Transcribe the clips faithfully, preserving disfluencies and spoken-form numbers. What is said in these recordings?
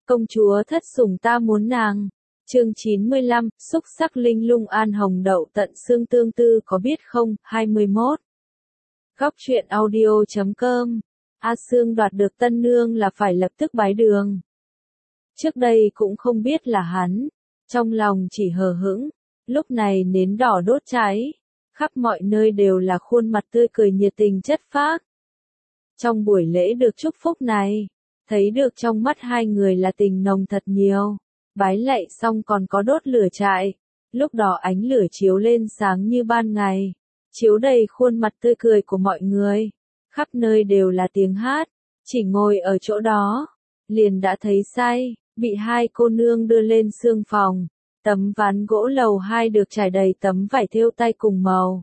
Công chúa thất sủng ta muốn nàng. Chương chín mươi lăm, xúc sắc linh lung an hồng đậu tận xương tương tư có biết không, hai mươi mốt. Góc truyện audio chấm com. A Sương đoạt được tân nương là phải lập tức bái đường. Trước đây cũng không biết là hắn, trong lòng chỉ hờ hững, lúc này nến đỏ đốt cháy, khắp mọi nơi đều là khuôn mặt tươi cười nhiệt tình chất phác. Trong buổi lễ được chúc phúc này, thấy được trong mắt hai người là tình nồng thật nhiều. Bái lạy xong còn có đốt lửa trại, lúc đó ánh lửa chiếu lên sáng như ban ngày, chiếu đầy khuôn mặt tươi cười của mọi người, khắp nơi đều là tiếng hát, chỉ ngồi ở chỗ đó, liền đã thấy say, bị hai cô nương đưa lên sương phòng, tấm ván gỗ lầu hai được trải đầy tấm vải thêu tay cùng màu.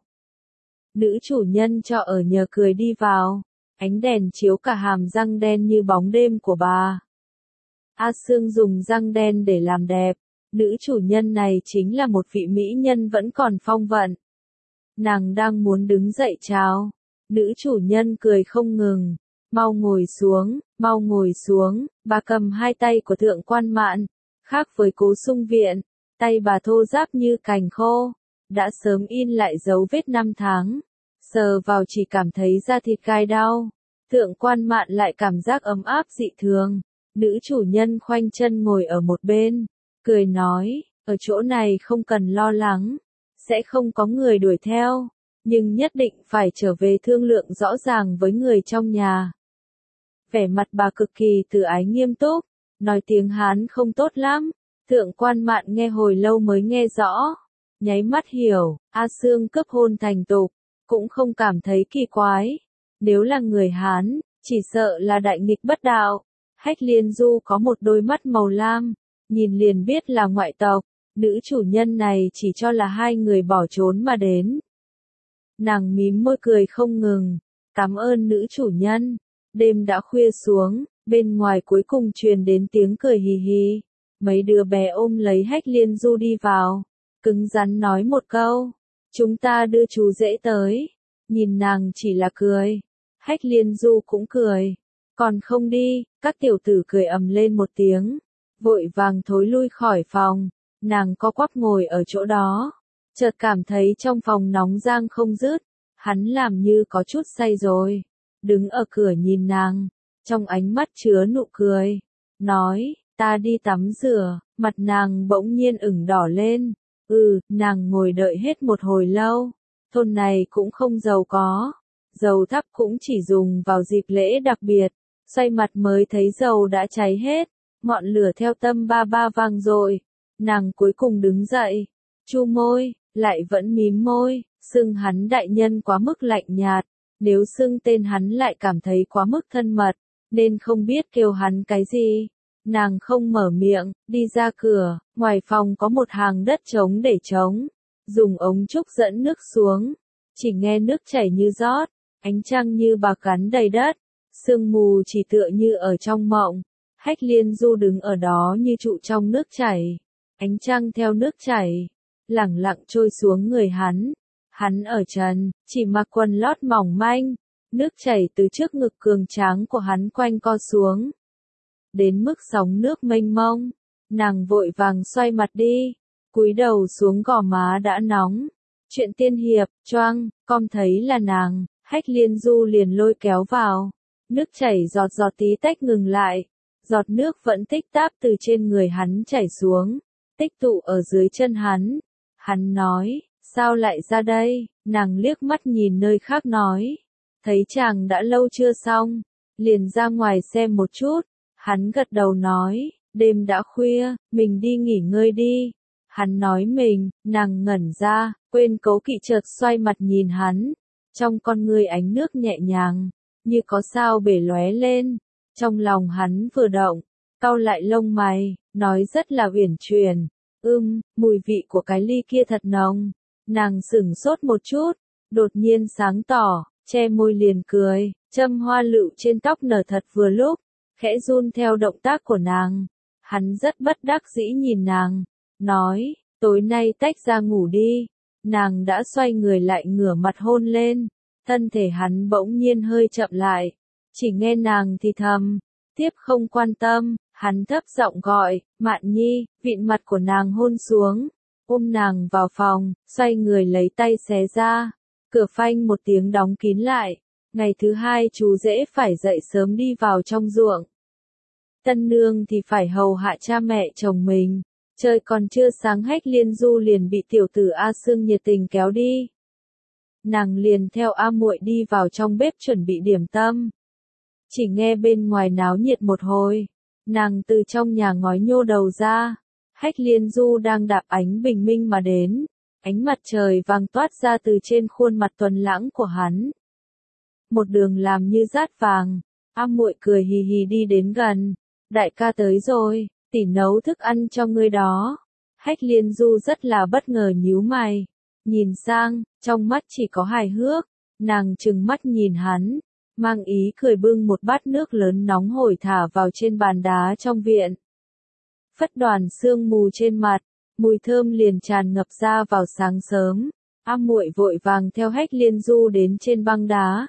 Nữ chủ nhân cho ở nhờ cười đi vào, ánh đèn chiếu cả hàm răng đen như bóng đêm của bà. A Sương dùng răng đen để làm đẹp, nữ chủ nhân này chính là một vị mỹ nhân vẫn còn phong vận. Nàng đang muốn đứng dậy chào, nữ chủ nhân cười không ngừng, mau ngồi xuống, mau ngồi xuống, bà cầm hai tay của thượng quan mạn, khác với Cố Sung Viện, tay bà thô ráp như cành khô, đã sớm in lại dấu vết năm tháng, sờ vào chỉ cảm thấy da thịt gai đau, thượng quan mạn lại cảm giác ấm áp dị thường. Nữ chủ nhân khoanh chân ngồi ở một bên, cười nói, ở chỗ này không cần lo lắng, sẽ không có người đuổi theo, nhưng nhất định phải trở về thương lượng rõ ràng với người trong nhà. Vẻ mặt bà cực kỳ từ ái nghiêm túc, nói tiếng Hán không tốt lắm, thượng quan mạn nghe hồi lâu mới nghe rõ, nháy mắt hiểu, A Sương cấp hôn thành tục, cũng không cảm thấy kỳ quái, nếu là người Hán, chỉ sợ là đại nghịch bất đạo. Hách Liên Du có một đôi mắt màu lam, nhìn liền biết là ngoại tộc, nữ chủ nhân này chỉ cho là hai người bỏ trốn mà đến. Nàng mím môi cười không ngừng, cảm ơn nữ chủ nhân. Đêm đã khuya xuống, bên ngoài cuối cùng truyền đến tiếng cười hì hì, mấy đứa bé ôm lấy Hách Liên Du đi vào, cứng rắn nói một câu, chúng ta đưa chú rể tới, nhìn nàng chỉ là cười, Hách Liên Du cũng cười. Còn không đi, các tiểu tử cười ầm lên một tiếng, vội vàng thối lui khỏi phòng, nàng co quắp ngồi ở chỗ đó, chợt cảm thấy trong phòng nóng giang không dứt, hắn làm như có chút say rồi, đứng ở cửa nhìn nàng, trong ánh mắt chứa nụ cười, nói, ta đi tắm rửa, mặt nàng bỗng nhiên ửng đỏ lên, ừ, nàng ngồi đợi hết một hồi lâu, thôn này cũng không giàu có, dầu thắp cũng chỉ dùng vào dịp lễ đặc biệt. Xoay mặt mới thấy dầu đã cháy hết, ngọn lửa theo tâm ba ba vang rồi, nàng cuối cùng đứng dậy, chu môi, lại vẫn mím môi, xưng hắn đại nhân quá mức lạnh nhạt, nếu xưng tên hắn lại cảm thấy quá mức thân mật, nên không biết kêu hắn cái gì. Nàng không mở miệng, đi ra cửa, ngoài phòng có một hàng đất trống để trống, dùng ống trúc dẫn nước xuống, chỉ nghe nước chảy như rót, ánh trăng như bạc gắn đầy đất. Sương mù chỉ tựa như ở trong mộng, Hách Liên Du đứng ở đó như trụ trong nước chảy, ánh trăng theo nước chảy, lẳng lặng trôi xuống người hắn, hắn ở trần, chỉ mặc quần lót mỏng manh, nước chảy từ trước ngực cường tráng của hắn quanh co xuống, đến mức sóng nước mênh mông, nàng vội vàng xoay mặt đi, cúi đầu xuống gò má đã nóng, chuyện tiên hiệp, choang, com thấy là nàng, Hách Liên Du liền lôi kéo vào. Nước chảy giọt giọt tí tách ngừng lại, giọt nước vẫn tích táp từ trên người hắn chảy xuống, tích tụ ở dưới chân hắn. Hắn nói, sao lại ra đây? Nàng liếc mắt nhìn nơi khác nói, thấy chàng đã lâu chưa xong, liền ra ngoài xem một chút. Hắn gật đầu nói, đêm đã khuya, mình đi nghỉ ngơi đi. Hắn nói mình, nàng ngẩn ra, quên cố kỵ chợt xoay mặt nhìn hắn, trong con người ánh nước nhẹ nhàng. Như có sao bể lóe lên, trong lòng hắn vừa động, cau lại lông mày, nói rất là uyển chuyển, ưm, mùi vị của cái ly kia thật nồng, nàng sửng sốt một chút, đột nhiên sáng tỏ, che môi liền cười, châm hoa lựu trên tóc nở thật vừa lúc, khẽ run theo động tác của nàng, hắn rất bất đắc dĩ nhìn nàng, nói, tối nay tách ra ngủ đi, nàng đã xoay người lại ngửa mặt hôn lên. Thân thể hắn bỗng nhiên hơi chậm lại, chỉ nghe nàng thì thầm, tiếp không quan tâm, Hắn thấp giọng gọi, Mạn Nhi, vịn mặt của nàng hôn xuống, ôm nàng vào phòng, xoay người lấy tay xé ra. Cửa phanh một tiếng đóng kín lại. Ngày thứ hai chú rể phải dậy sớm đi vào trong ruộng. Tân nương thì phải hầu hạ cha mẹ chồng mình. Trời còn chưa sáng Hách Liên Du liền bị tiểu tử A Sương nhiệt tình kéo đi. Nàng liền theo A Muội đi vào trong bếp chuẩn bị điểm tâm. Chỉ nghe bên ngoài náo nhiệt một hồi, nàng từ trong nhà ngói nhô đầu ra. Hách Liên Du đang đạp ánh bình minh mà đến, ánh mặt trời vàng toát ra từ trên khuôn mặt tuấn lãng của hắn. Một đường làm như dát vàng, A Muội cười hì hì đi đến gần, đại ca tới rồi, tỷ nấu thức ăn cho ngươi đó. Hách Liên Du rất là bất ngờ nhíu mày, nhìn sang, trong mắt chỉ có hài hước, nàng trừng mắt nhìn hắn, mang ý cười bưng một bát nước lớn nóng hổi thả vào trên bàn đá trong viện. Phất đoàn sương mù trên mặt, mùi thơm liền tràn ngập ra vào sáng sớm. A Muội vội vàng theo Hách Liên Du đến trên băng đá.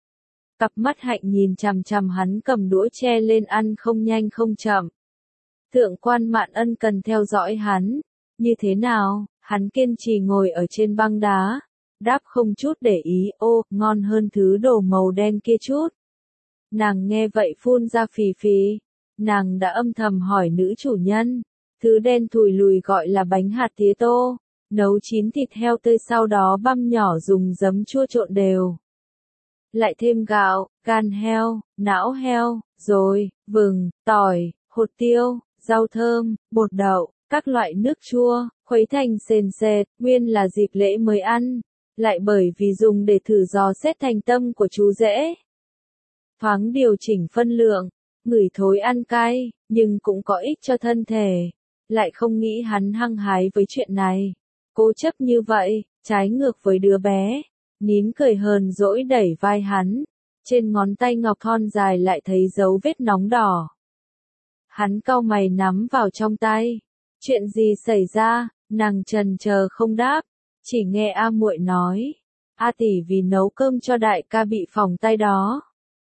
Cặp mắt hạnh nhìn chằm chằm hắn cầm đũa che lên ăn không nhanh không chậm. Thượng quan Mạn Ân cần theo dõi hắn. Như thế nào, hắn kiên trì ngồi ở trên băng đá. Đáp không chút để ý, ô, ngon hơn thứ đồ màu đen kia chút. Nàng nghe vậy phun ra phì phì. Nàng đã âm thầm hỏi nữ chủ nhân. Thứ đen thùi lùi gọi là bánh hạt tía tô. Nấu chín thịt heo tươi sau đó băm nhỏ dùng giấm chua trộn đều. Lại thêm gạo, gan heo, não heo, rồi, vừng, tỏi, hột tiêu, rau thơm, bột đậu, các loại nước chua, khuấy thành sền sệt, nguyên là dịp lễ mới ăn, lại bởi vì dùng để thử dò xét thành tâm của chú rể. Thoáng điều chỉnh phân lượng, ngửi thối ăn cay, nhưng cũng có ích cho thân thể, lại không nghĩ hắn hăng hái với chuyện này, cố chấp như vậy, trái ngược với đứa bé. Nín cười hờn dỗi đẩy vai hắn, trên ngón tay ngọc thon dài lại thấy dấu vết nóng đỏ. Hắn cau mày nắm vào trong tay. Chuyện gì xảy ra? Nàng trần chờ không đáp, chỉ nghe A Muội nói, A tỷ vì nấu cơm cho đại ca bị phỏng tay đó.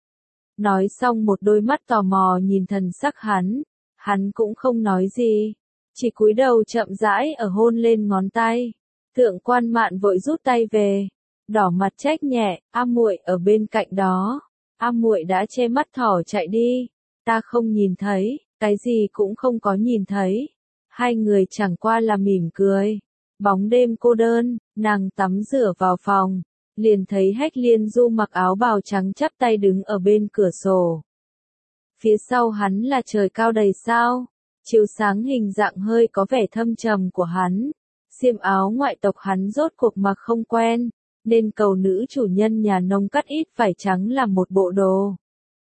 Nói xong một đôi mắt tò mò nhìn thần sắc hắn, hắn cũng không nói gì, chỉ cúi đầu chậm rãi ở hôn lên ngón tay. Thượng quan Mạn vội rút tay về. Đỏ mặt trách nhẹ, A Muội ở bên cạnh đó. A Muội đã che mắt thỏ chạy đi. Ta không nhìn thấy, cái gì cũng không có nhìn thấy. Hai người chẳng qua là mỉm cười. Bóng đêm cô đơn, nàng tắm rửa vào phòng. Liền thấy Hách Liên Du mặc áo bào trắng chắp tay đứng ở bên cửa sổ. Phía sau hắn là trời cao đầy sao. Chiếu sáng hình dạng hơi có vẻ thâm trầm của hắn. Xiêm áo ngoại tộc hắn rốt cuộc mặc không quen. Nên cầu nữ chủ nhân nhà nông cắt ít vải trắng làm một bộ đồ.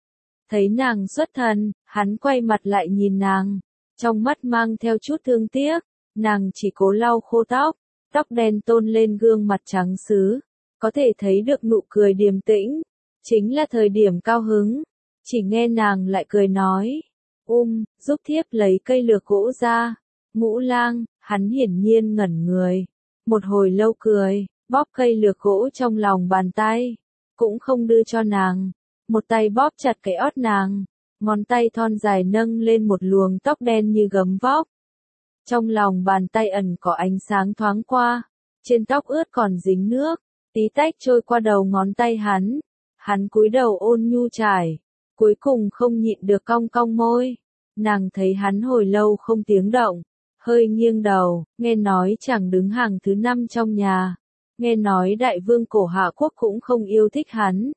Thấy nàng xuất thần, hắn quay mặt lại nhìn nàng, trong mắt mang theo chút thương tiếc, nàng chỉ cố lau khô tóc, tóc đen tôn lên gương mặt trắng sứ, có thể thấy được nụ cười điềm tĩnh, chính là thời điểm cao hứng, chỉ nghe nàng lại cười nói, um, giúp thiếp lấy cây lược gỗ ra, Ngũ Lang, hắn hiển nhiên ngẩn người, một hồi lâu cười. Bóp cây lược gỗ trong lòng bàn tay, cũng không đưa cho nàng, một tay bóp chặt cái ót nàng, ngón tay thon dài nâng lên một luồng tóc đen như gấm vóc. Trong lòng bàn tay ẩn có ánh sáng thoáng qua, trên tóc ướt còn dính nước, tí tách trôi qua đầu ngón tay hắn, hắn cúi đầu ôn nhu trải, cuối cùng không nhịn được cong cong môi, nàng thấy hắn hồi lâu không tiếng động, hơi nghiêng đầu, nghe nói chẳng đứng hàng thứ năm trong nhà. Nghe nói đại vương cổ Hạ Quốc cũng không yêu thích hắn.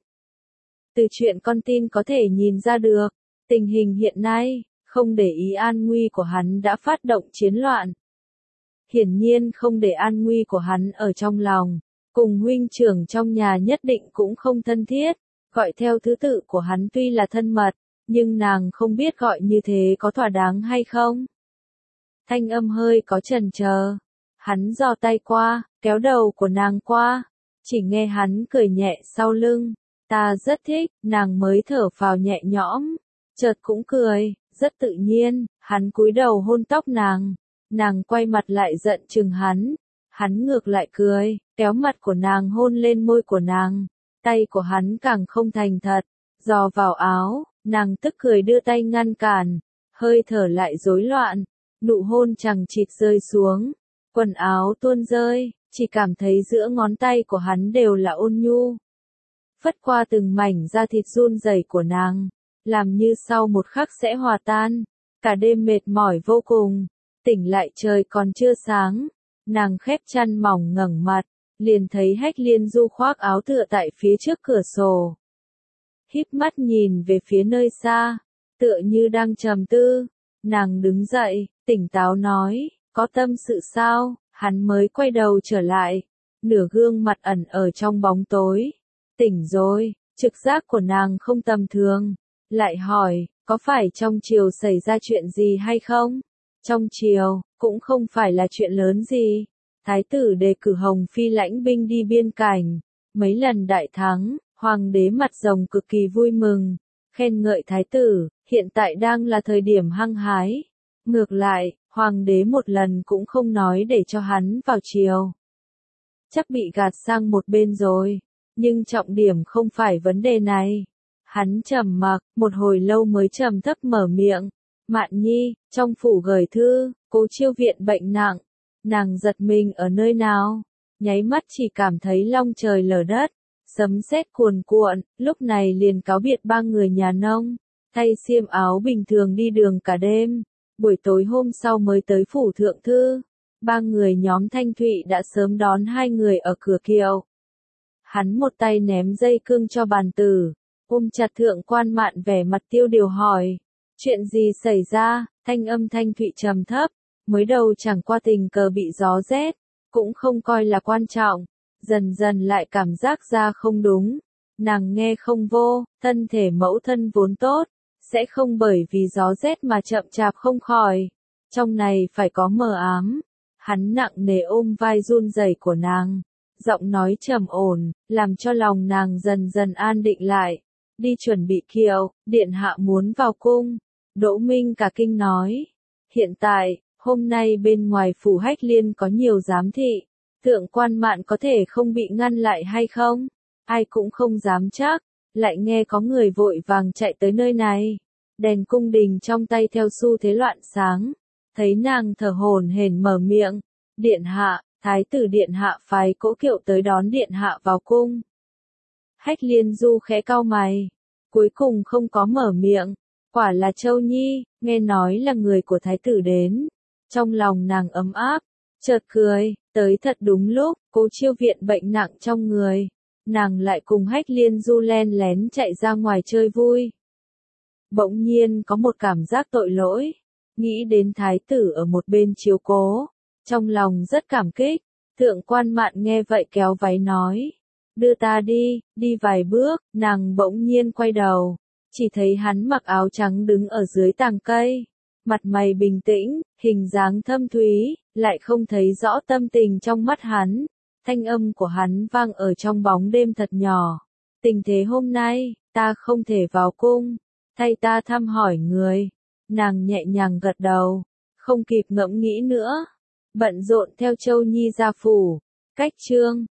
Từ chuyện con tin có thể nhìn ra được, tình hình hiện nay, không để ý an nguy của hắn đã phát động chiến loạn. Hiển nhiên không để an nguy của hắn ở trong lòng, cùng huynh trưởng trong nhà nhất định cũng không thân thiết, gọi theo thứ tự của hắn tuy là thân mật, nhưng nàng không biết gọi như thế có thỏa đáng hay không. Thanh âm hơi có chần chờ. Hắn giơ tay qua, kéo đầu của nàng qua, chỉ nghe hắn cười nhẹ sau lưng, ta rất thích, nàng mới thở phào nhẹ nhõm, chợt cũng cười, rất tự nhiên, hắn cúi đầu hôn tóc nàng, nàng quay mặt lại giận chừng hắn, hắn ngược lại cười, kéo mặt của nàng hôn lên môi của nàng, tay của hắn càng không thành thật, giò vào áo, nàng tức cười đưa tay ngăn cản, hơi thở lại rối loạn, nụ hôn chằng chịt rơi xuống, quần áo tuôn rơi, chỉ cảm thấy giữa ngón tay của hắn đều là ôn nhu. Phất qua từng mảnh da thịt run rẩy của nàng, làm như sau một khắc sẽ hòa tan. Cả đêm mệt mỏi vô cùng, tỉnh lại trời còn chưa sáng, nàng khép chăn mỏng ngẩng mặt, liền thấy Hách Liên Du khoác áo tựa tại phía trước cửa sổ. Híp mắt nhìn về phía nơi xa, tựa như đang trầm tư, nàng đứng dậy, tỉnh táo nói, có tâm sự sao, hắn mới quay đầu trở lại, nửa gương mặt ẩn ở trong bóng tối. Tỉnh rồi, trực giác của nàng không tầm thường, lại hỏi, có phải trong triều xảy ra chuyện gì hay không? Trong triều, cũng không phải là chuyện lớn gì. Thái tử đề cử Hồng Phi lãnh binh đi biên cảnh, mấy lần đại thắng, hoàng đế mặt rồng cực kỳ vui mừng, khen ngợi thái tử, hiện tại đang là thời điểm hăng hái. Ngược lại, hoàng đế một lần cũng không nói để cho hắn vào triều. Chắc bị gạt sang một bên rồi, nhưng trọng điểm không phải vấn đề này. Hắn trầm mặc, một hồi lâu mới trầm thấp mở miệng. Mạn Nhi, trong phủ gửi thư, Cố Chiêu viện bệnh nặng. Nàng giật mình ở nơi nào? Nháy mắt chỉ cảm thấy long trời lở đất, sấm sét cuồn cuộn, lúc này liền cáo biệt ba người nhà nông, thay xiêm áo bình thường đi đường cả đêm. Buổi tối hôm sau mới tới phủ thượng thư. Ba người nhóm Thanh Thụy đã sớm đón hai người ở cửa kiệu. Hắn một tay ném dây cương cho bàn tử, ôm chặt Thượng Quan Mạn vẻ mặt tiêu điều hỏi. Chuyện gì xảy ra? Thanh âm Thanh Thụy trầm thấp, mới đầu chẳng qua tình cờ bị gió rét, cũng không coi là quan trọng, dần dần lại cảm giác ra không đúng. Nàng nghe không vô, thân thể mẫu thân vốn tốt, sẽ không bởi vì gió rét mà chậm chạp không khỏi. Trong này phải có mờ ám. Hắn nặng nề ôm vai run rẩy của nàng, giọng nói trầm ổn, làm cho lòng nàng dần dần an định lại. Đi chuẩn bị kiệu, điện hạ muốn vào cung. Đỗ Minh cả kinh nói. Hiện tại, hôm nay bên ngoài phủ Hách Liên có nhiều giám thị. Thượng Quan Mạn có thể không bị ngăn lại hay không? Ai cũng không dám chắc. Lại nghe có người vội vàng chạy tới nơi này. Đèn cung đình trong tay theo xu thế loạn sáng. Thấy nàng thở hổn hển mở miệng. Điện hạ, thái tử điện hạ phái cỗ kiệu tới đón điện hạ vào cung. Hách Liên Du khẽ cau mày. Cuối cùng không có mở miệng. Quả là Châu Nhi, nghe nói là người của thái tử đến. Trong lòng nàng ấm áp, chợt cười, tới thật đúng lúc, Cố Chiêu viện bệnh nặng trong người. Nàng lại cùng Hách Liên Du len lén chạy ra ngoài chơi vui. Bỗng nhiên có một cảm giác tội lỗi, nghĩ đến thái tử ở một bên chiếu cố, trong lòng rất cảm kích. Thượng Quan Mạn nghe vậy kéo váy nói, đưa ta đi, đi vài bước, nàng bỗng nhiên quay đầu, chỉ thấy hắn mặc áo trắng đứng ở dưới tàng cây, mặt mày bình tĩnh, hình dáng thâm thúy, lại không thấy rõ tâm tình trong mắt hắn. Thanh âm của hắn vang ở trong bóng đêm thật nhỏ. Tình thế hôm nay, ta không thể vào cung, thay ta thăm hỏi người. Nàng nhẹ nhàng gật đầu, không kịp ngẫm nghĩ nữa, bận rộn theo Châu Nhi ra phủ. Cách chương